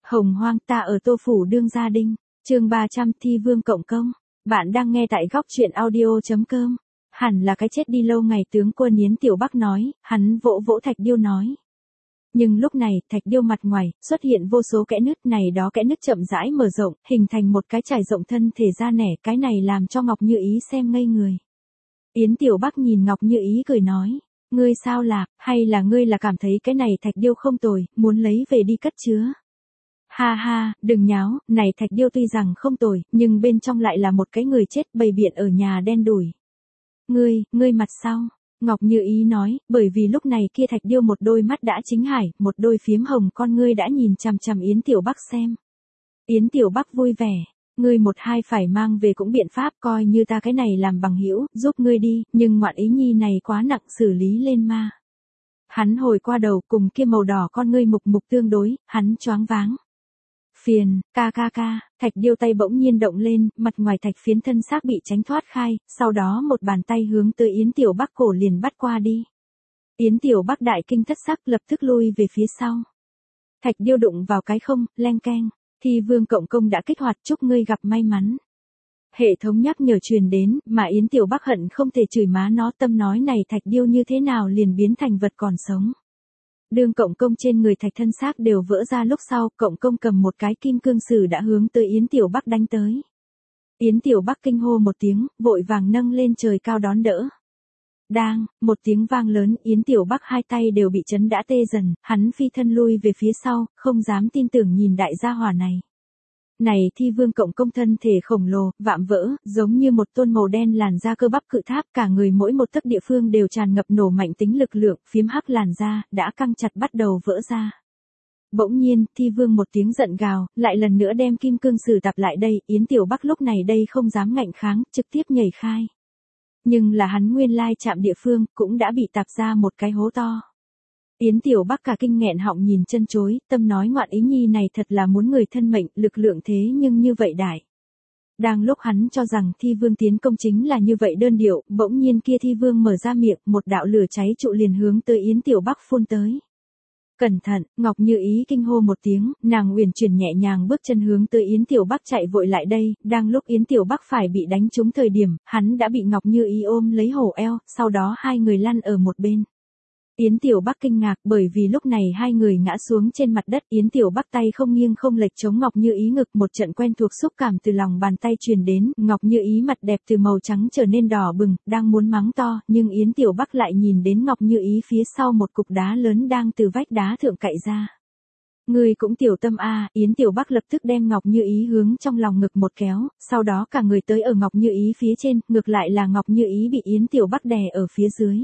Hồng hoang ta ở Tô Phủ đương gia đinh, chương 300 thi vương cộng công. Bạn đang nghe tại góc truyện audio.com. Hẳn là cái chết đi lâu ngày tướng quân Yến Tiểu Bắc nói, hắn vỗ vỗ thạch điêu nói. Nhưng lúc này, thạch điêu mặt ngoài, xuất hiện vô số kẽ nứt này đó kẽ nứt chậm rãi mở rộng, hình thành một cái trải rộng thân thể da nẻ, cái này làm cho Ngọc Như Ý xem ngây người. Yến Tiểu Bắc nhìn Ngọc Như Ý cười nói, ngươi sao lạc, hay là ngươi là cảm thấy cái này thạch điêu không tồi, muốn lấy về đi cất chứa. Ha ha, đừng nháo, này thạch điêu tuy rằng không tồi, nhưng bên trong lại là một cái người chết bầy biện ở nhà đen đủi. Ngươi mặt sau. Ngọc Như Ý nói, bởi vì lúc này kia thạch điêu một đôi mắt đã chính hải, một đôi phiếm hồng con ngươi đã nhìn chằm chằm Yến Tiểu Bắc xem. Yến Tiểu Bắc vui vẻ, ngươi một hai phải mang về cũng biện pháp coi như ta cái này làm bằng hữu, giúp ngươi đi, nhưng ngoạn ý nhi này quá nặng xử lý lên ma. Hắn hồi qua đầu cùng kia màu đỏ con ngươi mục mục tương đối, hắn choáng váng. Phiền, ca, thạch điêu tay bỗng nhiên động lên, mặt ngoài thạch phiến thân xác bị tránh thoát khai, sau đó một bàn tay hướng tới Yến Tiểu Bắc cổ liền bắt qua đi. Yến Tiểu Bắc đại kinh thất sắc lập tức lui về phía sau. Thạch điêu đụng vào cái không, leng keng, thi vương cộng công đã kích hoạt, chúc ngươi gặp may mắn. Hệ thống nhắc nhở truyền đến, mà Yến Tiểu Bắc hận không thể chửi má nó, tâm nói này thạch điêu như thế nào liền biến thành vật còn sống. Đương cộng công trên người thạch thân xác đều vỡ ra lúc sau, cộng công cầm một cái kim cương sử đã hướng tới Yến Tiểu Bắc đánh tới. Yến Tiểu Bắc kinh hô một tiếng, vội vàng nâng lên trời cao đón đỡ. Đang, một tiếng vang lớn, Yến Tiểu Bắc hai tay đều bị chấn đã tê dần, hắn phi thân lui về phía sau, không dám tin tưởng nhìn đại gia hỏa này. Này thi vương cộng công thân thể khổng lồ, vạm vỡ, giống như một tôn màu đen làn da cơ bắp cự tháp, cả người mỗi một tấc địa phương đều tràn ngập nổ mạnh tính lực lượng, phiếm hắc làn da, đã căng chặt bắt đầu vỡ ra. Bỗng nhiên, thi vương một tiếng giận gào, lại lần nữa đem kim cương sử tập lại đây, Yến Tiểu Bắc lúc này đây không dám ngạnh kháng, trực tiếp nhảy khai. Nhưng là hắn nguyên lai chạm địa phương, cũng đã bị tạp ra một cái hố to. Yến Tiểu Bắc cả kinh nghẹn họng nhìn chân chối, tâm nói ngoạn ý nhi này thật là muốn người thân mệnh, lực lượng thế nhưng như vậy đại. Đang lúc hắn cho rằng thi vương tiến công chính là như vậy đơn điệu, bỗng nhiên kia thi vương mở ra miệng, một đạo lửa cháy trụ liền hướng tới Yến Tiểu Bắc phun tới. Cẩn thận, Ngọc Như Ý kinh hô một tiếng, nàng uyển chuyển nhẹ nhàng bước chân hướng tới Yến Tiểu Bắc chạy vội lại đây, đang lúc Yến Tiểu Bắc phải bị đánh trúng thời điểm, hắn đã bị Ngọc Như Ý ôm lấy hổ eo, sau đó hai người lăn ở một bên. Yến Tiểu Bắc kinh ngạc bởi vì lúc này hai người ngã xuống trên mặt đất, Yến Tiểu Bắc tay không nghiêng không lệch chống Ngọc Như Ý ngực, một trận quen thuộc xúc cảm từ lòng bàn tay truyền đến, Ngọc Như Ý mặt đẹp từ màu trắng trở nên đỏ bừng, đang muốn mắng to, nhưng Yến Tiểu Bắc lại nhìn đến Ngọc Như Ý phía sau một cục đá lớn đang từ vách đá thượng cạy ra. Người cũng tiểu tâm a, Yến Tiểu Bắc lập tức đem Ngọc Như Ý hướng trong lòng ngực một kéo, sau đó cả người tới ở Ngọc Như Ý phía trên, ngược lại là Ngọc Như Ý bị Yến Tiểu Bắc đè ở phía dưới.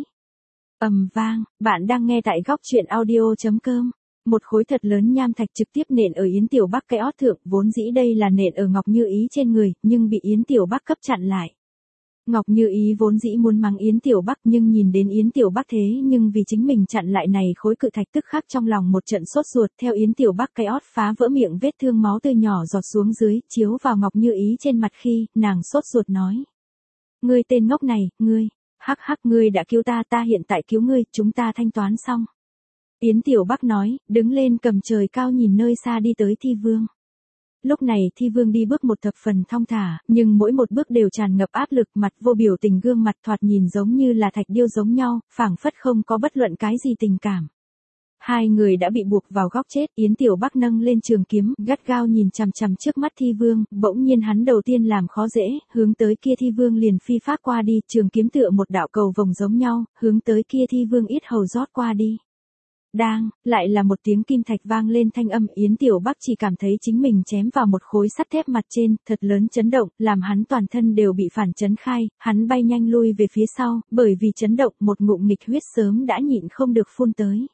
Ầm vang, bạn đang nghe tại góc truyện audio.com. Một khối thật lớn nham thạch trực tiếp nện ở Yến Tiểu Bắc cái ót thượng, vốn dĩ đây là nện ở Ngọc Như Ý trên người, nhưng bị Yến Tiểu Bắc cấp chặn lại. Ngọc Như Ý vốn dĩ muốn mắng Yến Tiểu Bắc nhưng nhìn đến Yến Tiểu Bắc thế nhưng vì chính mình chặn lại này khối cự thạch tức khắc trong lòng một trận sốt ruột, theo Yến Tiểu Bắc cái ót phá vỡ miệng vết thương máu tươi nhỏ giọt xuống dưới, chiếu vào Ngọc Như Ý trên mặt khi, nàng sốt ruột nói. Ngươi tên ngốc này, ngươi. Hắc ngươi đã cứu ta, ta hiện tại cứu ngươi, chúng ta thanh toán xong. Yến Tiểu Bắc nói, đứng lên cầm trời cao nhìn nơi xa đi tới thi vương. Lúc này thi vương đi bước một thập phần thong thả, nhưng mỗi một bước đều tràn ngập áp lực, mặt vô biểu tình, gương mặt thoạt nhìn giống như là thạch điêu giống nhau, phảng phất không có bất luận cái gì tình cảm. Hai người đã bị buộc vào góc chết, Yến Tiểu Bắc nâng lên trường kiếm, gắt gao nhìn chằm chằm trước mắt thi vương, bỗng nhiên hắn đầu tiên làm khó dễ, hướng tới kia thi vương liền phi phát qua đi, trường kiếm tựa một đạo cầu vồng giống nhau, hướng tới kia thi vương yết hầu rót qua đi. Đang, lại là một tiếng kim thạch vang lên thanh âm, Yến Tiểu Bắc chỉ cảm thấy chính mình chém vào một khối sắt thép mặt trên, thật lớn chấn động, làm hắn toàn thân đều bị phản chấn khai, hắn bay nhanh lui về phía sau, bởi vì chấn động một ngụm nghịch huyết sớm đã nhịn không được phun tới.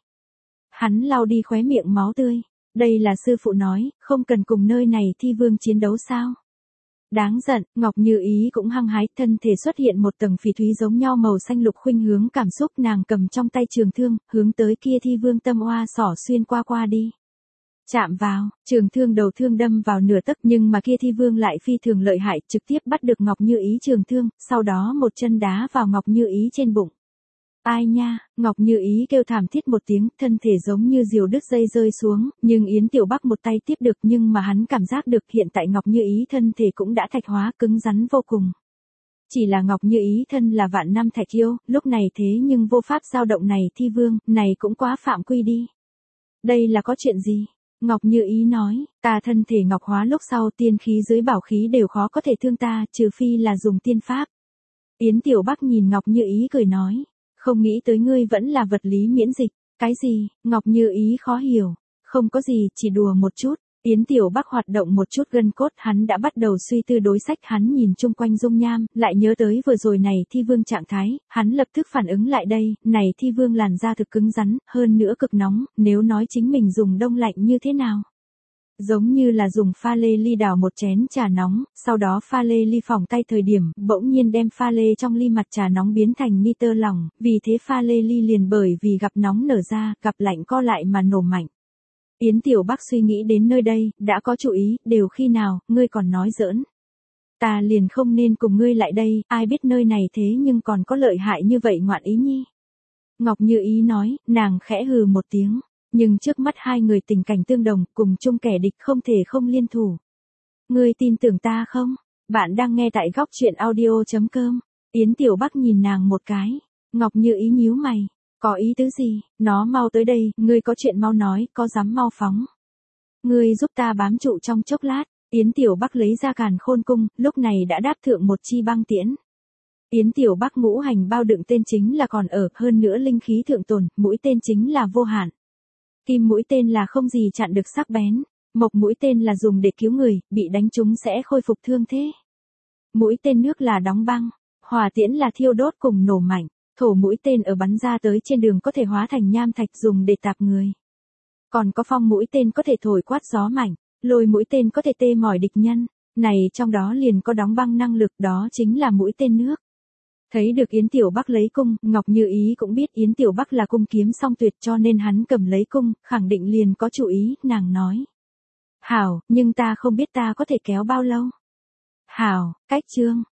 Hắn lau đi khóe miệng máu tươi. Đây là sư phụ nói, không cần cùng nơi này thi vương chiến đấu sao? Đáng giận, Ngọc Như Ý cũng hăng hái, thân thể xuất hiện một tầng phỉ thúy giống nhau màu xanh lục khuynh hướng cảm xúc, nàng cầm trong tay trường thương, hướng tới kia thi vương tâm oa xỏ xuyên qua đi. Chạm vào, trường thương đầu thương đâm vào nửa tấc, nhưng mà kia thi vương lại phi thường lợi hại, trực tiếp bắt được Ngọc Như Ý trường thương, sau đó một chân đá vào Ngọc Như Ý trên bụng. Ai nha, Ngọc Như Ý kêu thảm thiết một tiếng, thân thể giống như diều đứt dây rơi xuống, nhưng Yến Tiểu Bắc một tay tiếp được, nhưng mà hắn cảm giác được hiện tại Ngọc Như Ý thân thể cũng đã thạch hóa, cứng rắn vô cùng. Chỉ là Ngọc Như Ý thân là vạn năm thạch yêu, lúc này thế nhưng vô pháp dao động này thi vương, này cũng quá phạm quy đi. Đây là có chuyện gì? Ngọc Như Ý nói, ta thân thể ngọc hóa lúc sau tiên khí dưới bảo khí đều khó có thể thương ta, trừ phi là dùng tiên pháp. Yến Tiểu Bắc nhìn Ngọc Như Ý cười nói, không nghĩ tới ngươi vẫn là vật lý miễn dịch. Cái gì? Ngọc Như Ý khó hiểu. Không có gì, chỉ đùa một chút. Yến Tiểu Bắc hoạt động một chút gân cốt, hắn đã bắt đầu suy tư đối sách, hắn nhìn chung quanh dung nham, lại nhớ tới vừa rồi này thi vương trạng thái, hắn lập tức phản ứng lại đây, này thi vương làn da thực cứng rắn, hơn nữa cực nóng, nếu nói chính mình dùng đông lạnh như thế nào? Giống như là dùng pha lê ly đảo một chén trà nóng, sau đó pha lê ly phỏng tay thời điểm, bỗng nhiên đem pha lê trong ly mặt trà nóng biến thành nitơ lỏng, vì thế pha lê ly liền bởi vì gặp nóng nở ra, gặp lạnh co lại mà nổ mạnh. Yến Tiểu Bắc suy nghĩ đến nơi đây, đã có chủ ý, đều khi nào, ngươi còn nói giỡn. Ta liền không nên cùng ngươi lại đây, ai biết nơi này thế nhưng còn có lợi hại như vậy ngoạn ý nhi. Ngọc Như Ý nói, nàng khẽ hừ một tiếng. Nhưng trước mắt hai người tình cảnh tương đồng, cùng chung kẻ địch không thể không liên thủ. Ngươi tin tưởng ta không? Bạn đang nghe tại góc chuyện audio.com. Yến Tiểu Bắc nhìn nàng một cái. Ngọc Như Ý nhíu mày. Có ý tứ gì? Nó mau tới đây, ngươi có chuyện mau nói, có dám mau phóng. Ngươi giúp ta bám trụ trong chốc lát. Yến Tiểu Bắc lấy ra càn khôn cung, lúc này đã đáp thượng một chi băng tiễn. Yến Tiểu Bắc ngũ hành bao đựng tên chính là còn ở, hơn nữa linh khí thượng tồn, mũi tên chính là vô hạn. Kim mũi tên là không gì chặn được sắc bén. Mộc mũi tên là dùng để cứu người, bị đánh trúng sẽ khôi phục thương thế. Mũi tên nước là đóng băng. Hỏa tiễn là thiêu đốt cùng nổ mạnh. Thổ mũi tên ở bắn ra tới trên đường có thể hóa thành nham thạch dùng để tạp người. Còn có phong mũi tên có thể thổi quát gió mạnh. Lôi mũi tên có thể tê mỏi địch nhân. Này trong đó liền có đóng băng năng lực, đó chính là mũi tên nước. Thấy được Yến Tiểu Bắc lấy cung, Ngọc Như Ý cũng biết Yến Tiểu Bắc là cung kiếm song tuyệt, cho nên hắn cầm lấy cung, khẳng định liền có chủ ý, nàng nói. Hảo, nhưng ta không biết ta có thể kéo bao lâu. Hảo, cách chương.